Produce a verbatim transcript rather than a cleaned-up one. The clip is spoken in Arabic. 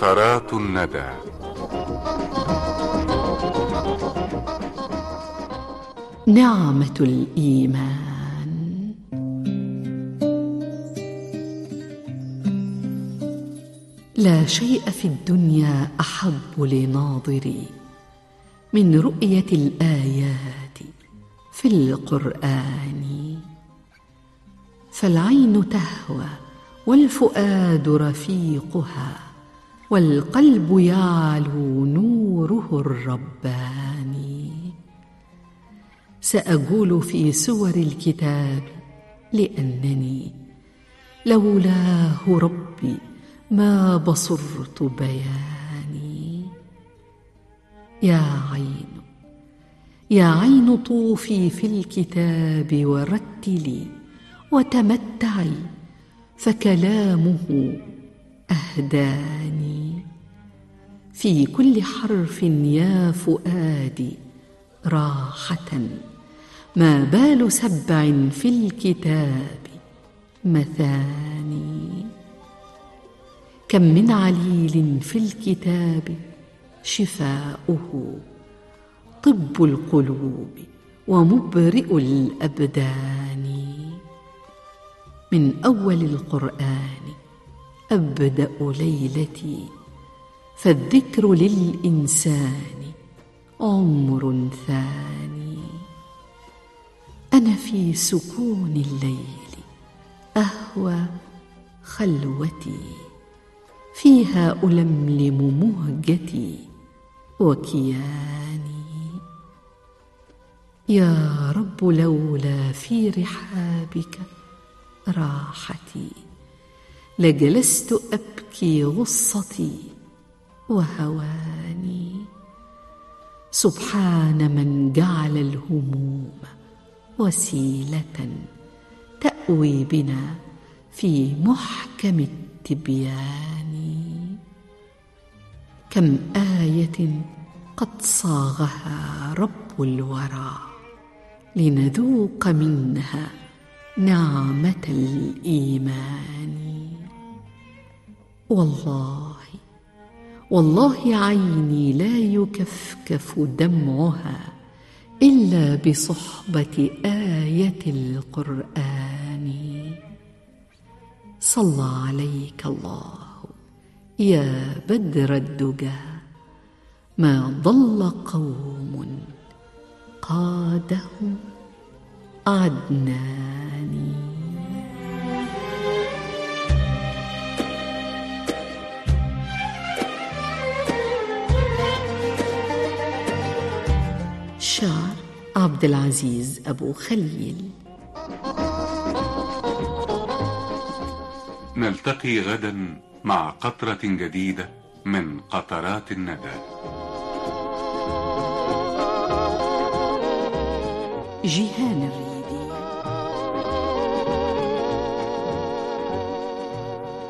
قطرات الندى. نعمة الإيمان. لا شيء في الدنيا أحب لناظري من رؤية الآيات في القرآن. فالعين تهوى والفؤاد رفيقها، والقلب يعلو نوره الرباني. سأقول في سور الكتاب لأنني لولاه ربي ما بصرت بياني. يا عين يا عين طوفي في الكتاب ورتلي وتمتعي، فكلامه أهداني. في كل حرف يا فؤادي راحة، ما بال سبع في الكتاب مثاني. كم من عليل في الكتاب شفاؤه، طب القلوب ومبرئ الأبدان. من أول القرآن أبدأ ليلتي، فالذكر للإنسان عمر ثاني. أنا في سكون الليل أهوى خلوتي، فيها ألملم مهجتي وكياني. يا رب لولا في رحابك راحتي، لجلست أبكي غصتي وهواني. سبحان من جعل الهموم وسيلة تأوي بنا في محكم التبيان. كم آية قد صاغها رب الورى، لنذوق منها نعمة الإيمان. والله والله عيني لا يكفكف دمعها إلا بصحبة آية القرآن. صلى عليك الله يا بدر الدجى، ما ضل قوم قادهم عدنان. شعر عبد العزيز أبو خليل. نلتقي غدا مع قطرة جديدة من قطرات الندى. جيهان الرياض.